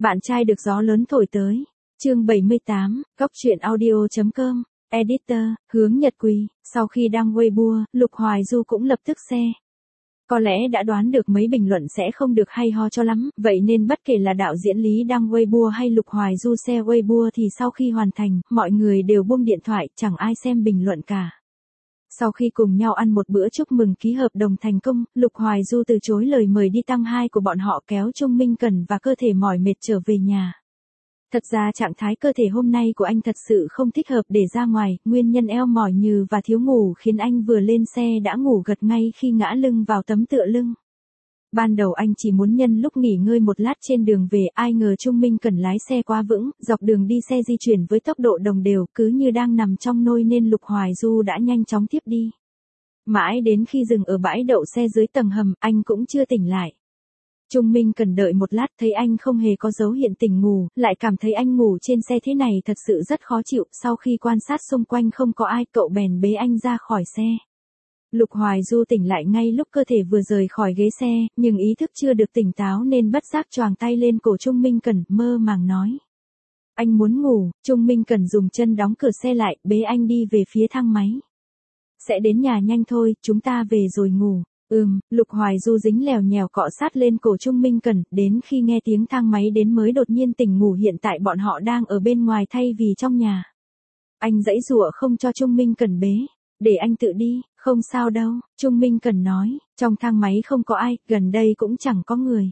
Bạn trai được gió lớn thổi tới. Chương 78, Cóc truyện audio.com. Editor, Hướng Nhật Quỳ. Sau khi đăng Weibo, Lục Hoài Du cũng lập tức share. Có lẽ đã đoán được mấy bình luận sẽ không được hay ho cho lắm, vậy nên bất kể là đạo diễn Lý đăng Weibo hay Lục Hoài Du share Weibo thì sau khi hoàn thành, mọi người đều buông điện thoại, chẳng ai xem bình luận cả. Sau khi cùng nhau ăn một bữa chúc mừng ký hợp đồng thành công, Lục Hoài Du từ chối lời mời đi tăng 2 của bọn họ kéo Trung Minh Cẩn và cơ thể mỏi mệt trở về nhà. Thật ra trạng thái cơ thể hôm nay của anh thật sự không thích hợp để ra ngoài, nguyên nhân eo mỏi nhừ và thiếu ngủ khiến anh vừa lên xe đã ngủ gật ngay khi ngã lưng vào tấm tựa lưng. Ban đầu anh chỉ muốn nhân lúc nghỉ ngơi một lát trên đường về, ai ngờ Trung Minh Cẩn lái xe quá vững, dọc đường đi xe di chuyển với tốc độ đồng đều, cứ như đang nằm trong nôi nên Lục Hoài Du đã nhanh chóng tiếp đi. Mãi đến khi dừng ở bãi đậu xe dưới tầng hầm, anh cũng chưa tỉnh lại. Trung Minh Cẩn đợi một lát thấy anh không hề có dấu hiện tỉnh ngủ, lại cảm thấy anh ngủ trên xe thế này thật sự rất khó chịu, sau khi quan sát xung quanh không có ai, cậu bèn bế anh ra khỏi xe. Lục Hoài Du tỉnh lại ngay lúc cơ thể vừa rời khỏi ghế xe, nhưng ý thức chưa được tỉnh táo nên bất giác choàng tay lên cổ Trung Minh Cẩn, mơ màng nói. Anh muốn ngủ. Trung Minh Cẩn dùng chân đóng cửa xe lại, bế anh đi về phía thang máy. Sẽ đến nhà nhanh thôi, chúng ta về rồi ngủ. Lục Hoài Du dính lèo nhèo cọ sát lên cổ Trung Minh Cẩn, đến khi nghe tiếng thang máy đến mới đột nhiên tỉnh ngủ, hiện tại bọn họ đang ở bên ngoài thay vì trong nhà. Anh giãy giụa không cho Trung Minh Cẩn bế. Để anh tự đi, không sao đâu, Trung Minh Cẩn nói, trong thang máy không có ai, gần đây cũng chẳng có người.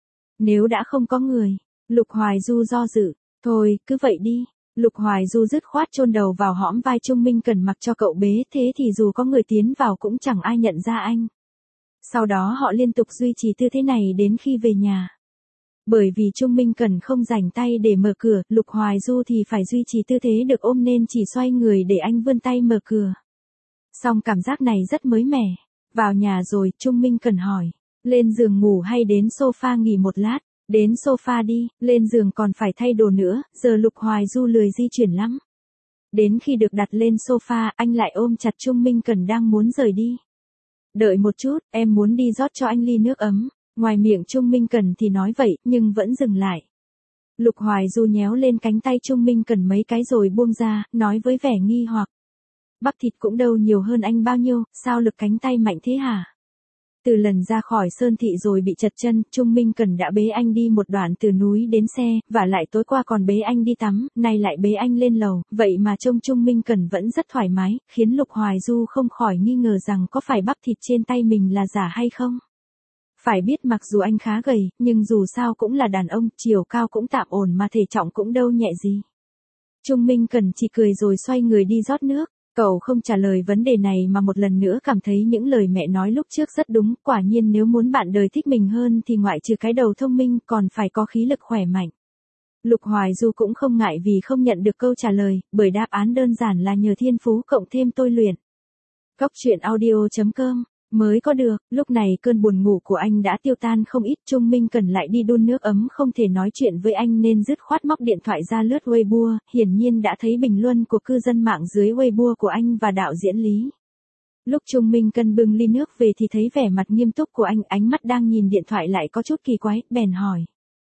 Nếu đã không có người, Lục Hoài Du do dự, thôi, cứ vậy đi. Lục Hoài Du dứt khoát chôn đầu vào hõm vai Trung Minh Cẩn mặc cho cậu bế, thế thì dù có người tiến vào cũng chẳng ai nhận ra anh. Sau đó họ liên tục duy trì tư thế này đến khi về nhà. Bởi vì Trung Minh Cẩn không rảnh tay để mở cửa, Lục Hoài Du thì phải duy trì tư thế được ôm nên chỉ xoay người để anh vươn tay mở cửa. Song cảm giác này rất mới mẻ. Vào nhà rồi, Trung Minh Cẩn hỏi. Lên giường ngủ hay đến sofa nghỉ một lát? Đến sofa đi, lên giường còn phải thay đồ nữa, giờ Lục Hoài Du lười di chuyển lắm. Đến khi được đặt lên sofa, anh lại ôm chặt Trung Minh Cẩn đang muốn rời đi. Đợi một chút, em muốn đi rót cho anh ly nước ấm. Ngoài miệng Trung Minh Cẩn thì nói vậy, nhưng vẫn dừng lại. Lục Hoài Du nhéo lên cánh tay Trung Minh Cẩn mấy cái rồi buông ra, nói với vẻ nghi hoặc. Bắp thịt cũng đâu nhiều hơn anh bao nhiêu, sao lực cánh tay mạnh thế hả? Từ lần ra khỏi Sơn Thị rồi bị trật chân, Trung Minh Cẩn đã bế anh đi một đoạn từ núi đến xe, và lại tối qua còn bế anh đi tắm, nay lại bế anh lên lầu, vậy mà trông Trung Minh Cẩn vẫn rất thoải mái, khiến Lục Hoài Du không khỏi nghi ngờ rằng có phải bắp thịt trên tay mình là giả hay không. Phải biết mặc dù anh khá gầy, nhưng dù sao cũng là đàn ông, chiều cao cũng tạm ổn mà thể trọng cũng đâu nhẹ gì. Trung Minh Cẩn chỉ cười rồi xoay người đi rót nước. Cậu không trả lời vấn đề này mà một lần nữa cảm thấy những lời mẹ nói lúc trước rất đúng, quả nhiên nếu muốn bạn đời thích mình hơn thì ngoại trừ cái đầu thông minh còn phải có khí lực khỏe mạnh. Lục Hoài Du cũng không ngại vì không nhận được câu trả lời, bởi đáp án đơn giản là nhờ thiên phú cộng thêm tôi luyện. Cóc truyện audio.com. Mới có được, lúc này cơn buồn ngủ của anh đã tiêu tan không ít, Trung Minh Cẩn lại đi đun nước ấm không thể nói chuyện với anh nên dứt khoát móc điện thoại ra lướt Weibo, hiển nhiên đã thấy bình luận của cư dân mạng dưới Weibo của anh và đạo diễn Lý. Lúc Trung Minh Cẩn bưng ly nước về thì thấy vẻ mặt nghiêm túc của anh, ánh mắt đang nhìn điện thoại lại có chút kỳ quái, bèn hỏi.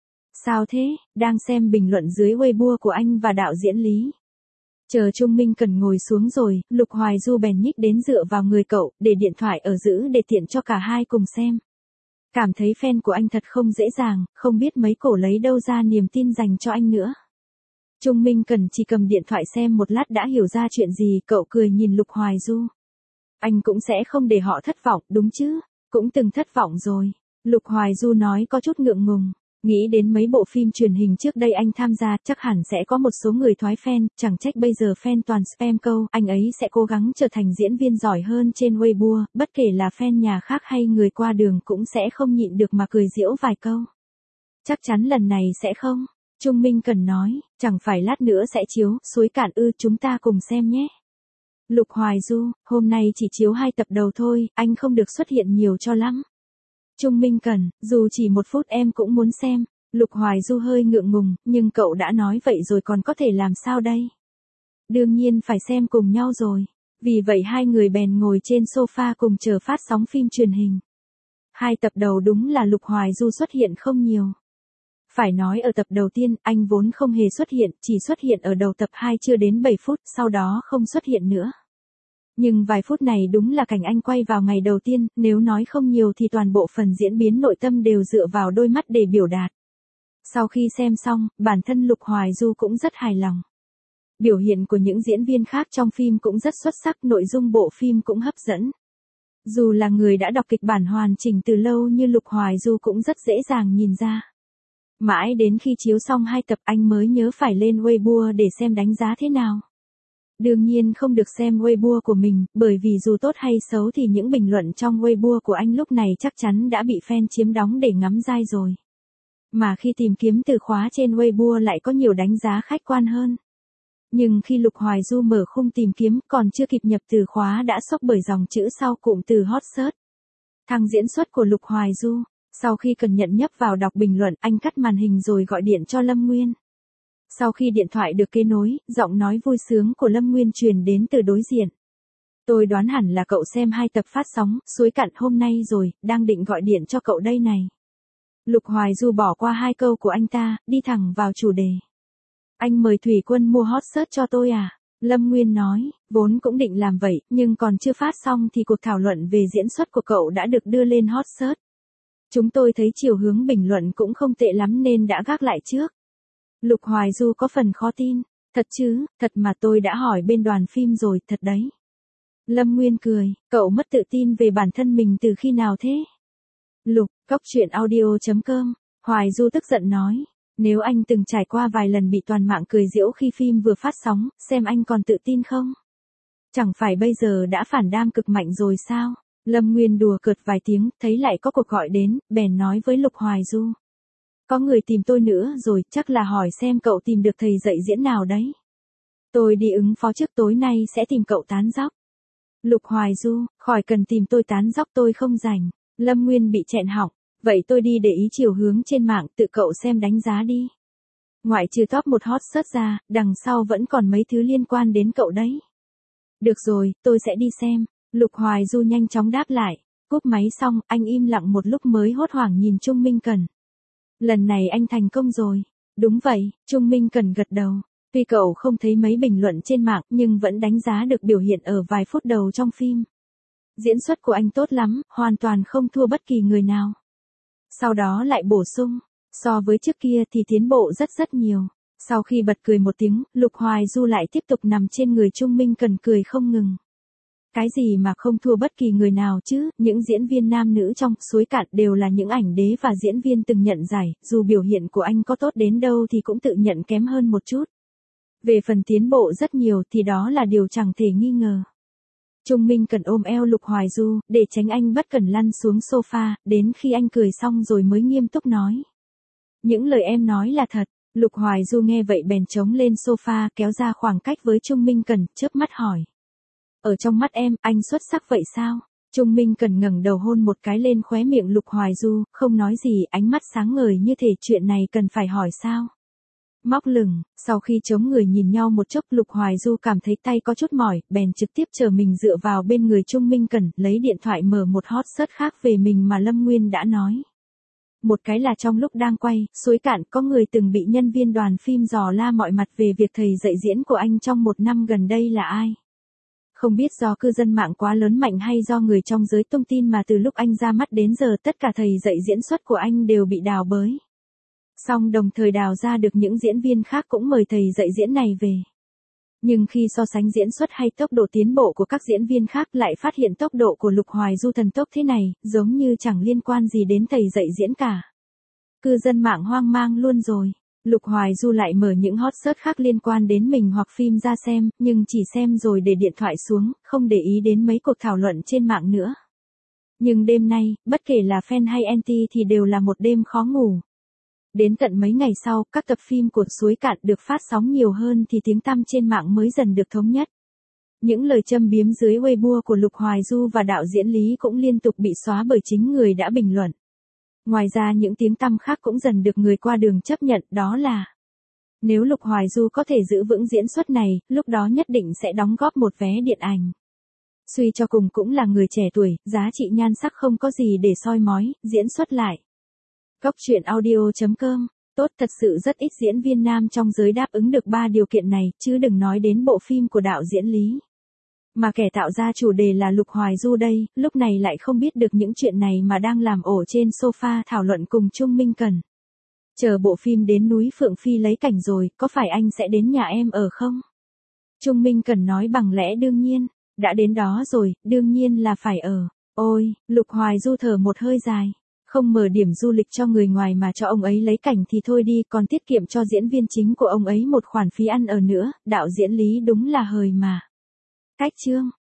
Sao thế, đang xem bình luận dưới Weibo của anh và đạo diễn Lý. Chờ Trung Minh Cẩn ngồi xuống rồi, Lục Hoài Du bèn nhích đến dựa vào người cậu, để điện thoại ở giữ để tiện cho cả hai cùng xem. Cảm thấy fan của anh thật không dễ dàng, không biết mấy cổ lấy đâu ra niềm tin dành cho anh nữa. Trung Minh Cẩn chỉ cầm điện thoại xem một lát đã hiểu ra chuyện gì, cậu cười nhìn Lục Hoài Du. Anh cũng sẽ không để họ thất vọng, đúng chứ? Cũng từng thất vọng rồi. Lục Hoài Du nói có chút ngượng ngùng. Nghĩ đến mấy bộ phim truyền hình trước đây anh tham gia, chắc hẳn sẽ có một số người thoái fan, chẳng trách bây giờ fan toàn spam câu, anh ấy sẽ cố gắng trở thành diễn viên giỏi hơn trên Weibo, bất kể là fan nhà khác hay người qua đường cũng sẽ không nhịn được mà cười giễu vài câu. Chắc chắn lần này sẽ không. Trung Minh Cẩn nói, chẳng phải lát nữa sẽ chiếu, Suối Cạn ư, chúng ta cùng xem nhé. Lục Hoài Du, hôm nay chỉ chiếu 2 tập đầu thôi, anh không được xuất hiện nhiều cho lắm. Trung Minh Cẩn, dù chỉ 1 phút em cũng muốn xem. Lục Hoài Du hơi ngượng ngùng, nhưng cậu đã nói vậy rồi còn có thể làm sao đây? Đương nhiên phải xem cùng nhau rồi. Vì vậy hai người bèn ngồi trên sofa cùng chờ phát sóng phim truyền hình. 2 tập đầu đúng là Lục Hoài Du xuất hiện không nhiều. Phải nói ở tập đầu tiên, anh vốn không hề xuất hiện, chỉ xuất hiện ở đầu tập 2 chưa đến 7 phút, sau đó không xuất hiện nữa. Nhưng vài phút này đúng là cảnh anh quay vào ngày đầu tiên, nếu nói không nhiều thì toàn bộ phần diễn biến nội tâm đều dựa vào đôi mắt để biểu đạt. Sau khi xem xong, bản thân Lục Hoài Du cũng rất hài lòng. Biểu hiện của những diễn viên khác trong phim cũng rất xuất sắc, nội dung bộ phim cũng hấp dẫn. Dù là người đã đọc kịch bản hoàn chỉnh từ lâu như Lục Hoài Du cũng rất dễ dàng nhìn ra. Mãi đến khi chiếu xong 2 tập anh mới nhớ phải lên Weibo để xem đánh giá thế nào. Đương nhiên không được xem Weibo của mình, bởi vì dù tốt hay xấu thì những bình luận trong Weibo của anh lúc này chắc chắn đã bị fan chiếm đóng để ngắm dai rồi. Mà khi tìm kiếm từ khóa trên Weibo lại có nhiều đánh giá khách quan hơn. Nhưng khi Lục Hoài Du mở khung tìm kiếm còn chưa kịp nhập từ khóa đã sốc bởi dòng chữ sau cụm từ hot search. Thằng diễn xuất của Lục Hoài Du. Sau khi cần nhận nhấp vào đọc bình luận, anh cắt màn hình rồi gọi điện cho Lâm Nguyên. Sau khi điện thoại được kết nối, giọng nói vui sướng của Lâm Nguyên truyền đến từ đối diện. Tôi đoán hẳn là cậu xem 2 tập phát sóng, Suối Cạn hôm nay rồi, đang định gọi điện cho cậu đây này. Lục Hoài Du bỏ qua 2 câu của anh ta, đi thẳng vào chủ đề. Anh mời Thủy Quân mua hot search cho tôi à? Lâm Nguyên nói, vốn cũng định làm vậy, nhưng còn chưa phát xong thì cuộc thảo luận về diễn xuất của cậu đã được đưa lên hot search. Chúng tôi thấy chiều hướng bình luận cũng không tệ lắm nên đã gác lại trước. Lục Hoài Du có phần khó tin. Thật chứ, thật mà tôi đã hỏi bên đoàn phim rồi, thật đấy. Lâm Nguyên cười, cậu mất tự tin về bản thân mình từ khi nào thế? Lục, Cóc Truyện Audio.com, Hoài Du tức giận nói. Nếu anh từng trải qua vài lần bị toàn mạng cười giễu khi phim vừa phát sóng, xem anh còn tự tin không? Chẳng phải bây giờ đã phản đam cực mạnh rồi sao? Lâm Nguyên đùa cợt vài tiếng, thấy lại có cuộc gọi đến, bèn nói với Lục Hoài Du. Có người tìm tôi nữa rồi, chắc là hỏi xem cậu tìm được thầy dạy diễn nào đấy. Tôi đi ứng phó trước, tối nay sẽ tìm cậu tán dóc. Lục Hoài Du, khỏi cần tìm tôi tán dóc, tôi không rảnh. Lâm Nguyên bị chẹn họng, vậy tôi đi để ý chiều hướng trên mạng, tự cậu xem đánh giá đi. Ngoại trừ top 1 hot search ra, đằng sau vẫn còn mấy thứ liên quan đến cậu đấy. Được rồi, tôi sẽ đi xem. Lục Hoài Du nhanh chóng đáp lại. Cúp máy xong, anh im lặng một lúc mới hốt hoảng nhìn Trung Minh Cẩn. Lần này anh thành công rồi. Đúng vậy, Trung Minh Cẩn gật đầu. Tuy cậu không thấy mấy bình luận trên mạng nhưng vẫn đánh giá được biểu hiện ở vài phút đầu trong phim. Diễn xuất của anh tốt lắm, hoàn toàn không thua bất kỳ người nào. Sau đó lại bổ sung, so với trước kia thì tiến bộ rất nhiều. Sau khi bật cười một tiếng, Lục Hoài Du lại tiếp tục nằm trên người Trung Minh Cẩn cười không ngừng. Cái gì mà không thua bất kỳ người nào chứ, những diễn viên nam nữ trong Suối Cạn đều là những ảnh đế và diễn viên từng nhận giải, dù biểu hiện của anh có tốt đến đâu thì cũng tự nhận kém hơn một chút. Về phần tiến bộ rất nhiều thì đó là điều chẳng thể nghi ngờ. Trung Minh Cẩn ôm eo Lục Hoài Du, để tránh anh bất cẩn lăn xuống sofa, đến khi anh cười xong rồi mới nghiêm túc nói. Những lời em nói là thật. Lục Hoài Du nghe vậy bèn chống lên sofa, kéo ra khoảng cách với Trung Minh Cẩn, chớp mắt hỏi. Ở trong mắt em, anh xuất sắc vậy sao? Trung Minh Cẩn ngẩng đầu hôn một cái lên khóe miệng Lục Hoài Du, không nói gì, ánh mắt sáng ngời như thể chuyện này cần phải hỏi sao. Móc lửng, sau khi chống người nhìn nhau một chốc Lục Hoài Du cảm thấy tay có chút mỏi, bèn trực tiếp chờ mình dựa vào bên người Trung Minh Cẩn, lấy điện thoại mở một hot search khác về mình mà Lâm Nguyên đã nói. Một cái là trong lúc đang quay, Suối Cạn có người từng bị nhân viên đoàn phim dò la mọi mặt về việc thầy dạy diễn của anh trong 1 năm gần đây là ai. Không biết do cư dân mạng quá lớn mạnh hay do người trong giới tung tin mà từ lúc anh ra mắt đến giờ tất cả thầy dạy diễn xuất của anh đều bị đào bới. Song đồng thời đào ra được những diễn viên khác cũng mời thầy dạy diễn này về. Nhưng khi so sánh diễn xuất hay tốc độ tiến bộ của các diễn viên khác lại phát hiện tốc độ của Lục Hoài Du thần tốc thế này, giống như chẳng liên quan gì đến thầy dạy diễn cả. Cư dân mạng hoang mang luôn rồi. Lục Hoài Du lại mở những hot search khác liên quan đến mình hoặc phim ra xem, nhưng chỉ xem rồi để điện thoại xuống, không để ý đến mấy cuộc thảo luận trên mạng nữa. Nhưng đêm nay, bất kể là fan hay anti thì đều là một đêm khó ngủ. Đến tận mấy ngày sau, các tập phim của Suối Cạn được phát sóng nhiều hơn thì tiếng tăm trên mạng mới dần được thống nhất. Những lời châm biếm dưới Weibo của Lục Hoài Du và đạo diễn Lý cũng liên tục bị xóa bởi chính người đã bình luận. Ngoài ra những tiếng tăm khác cũng dần được người qua đường chấp nhận, đó là nếu Lục Hoài Du có thể giữ vững diễn xuất này, lúc đó nhất định sẽ đóng góp một vé điện ảnh. Suy cho cùng cũng là người trẻ tuổi, giá trị nhan sắc không có gì để soi mói, diễn xuất lại. Cóc Truyện Audio.com tốt, thật sự rất ít diễn viên nam trong giới đáp ứng được 3 điều kiện này, chứ đừng nói đến bộ phim của đạo diễn Lý. Mà kẻ tạo ra chủ đề là Lục Hoài Du đây, lúc này lại không biết được những chuyện này mà đang làm ổ trên sofa thảo luận cùng Trung Minh Cần. Chờ bộ phim đến núi Phượng Phi lấy cảnh rồi, có phải anh sẽ đến nhà em ở không? Trung Minh Cần nói bằng lẽ đương nhiên, đã đến đó rồi, đương nhiên là phải ở. Ôi, Lục Hoài Du thở một hơi dài. Không mở điểm du lịch cho người ngoài mà cho ông ấy lấy cảnh thì thôi đi, còn tiết kiệm cho diễn viên chính của ông ấy một khoản phí ăn ở nữa, đạo diễn Lý đúng là hời mà. Cách chương